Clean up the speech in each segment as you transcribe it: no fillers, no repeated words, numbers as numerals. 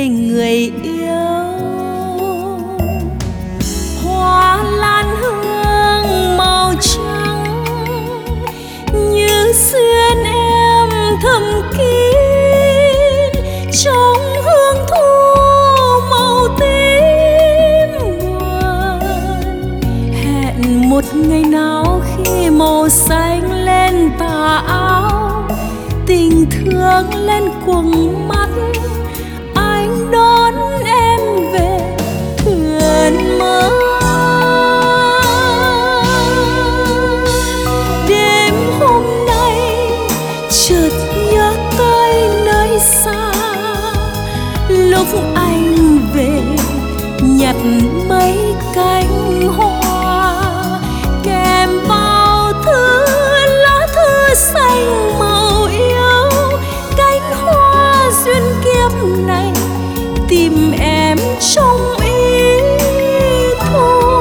người yêu. Hoa lan hương màu trắng như xuyên em thầm kín trong hương thu màu tím buồn. Hẹn một ngày nào khi màu xanh lên tà áo, tình thương lên quầng mắt, anh đón em về thuyền mơ. Đêm hôm nay chợt nhớ tới nơi xa, lúc anh về nhặt mấy cánh hoa kèm bao thứ lá thư xanh màu yêu. Cánh hoa duyên kiếp này tìm em trong ý thôi.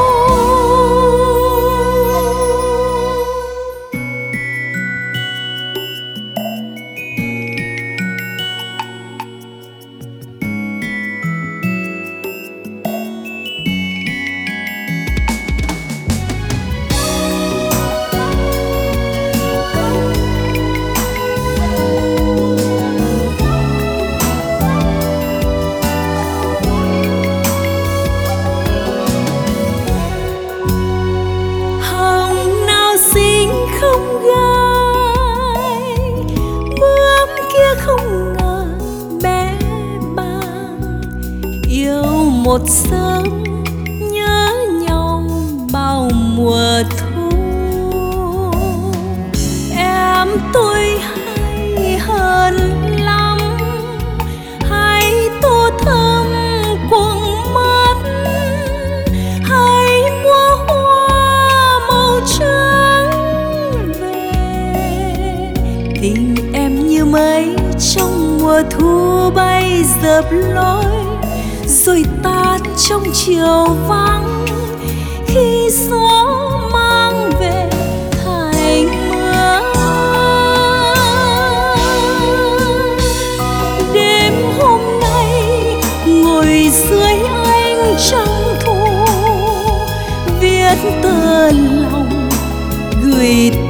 Một sớm nhớ nhau bao mùa thu, em tôi hay hơn lắm, hãy tô thắm quầng mắt, hãy mua hoa màu trắng về. Tình em như mây trong mùa thu bay dợp lối, rồi tan trong chiều vắng khi gió mang về thành mưa. Đêm hôm nay ngồi dưới ánh trăng thu, viết tơ lòng gửi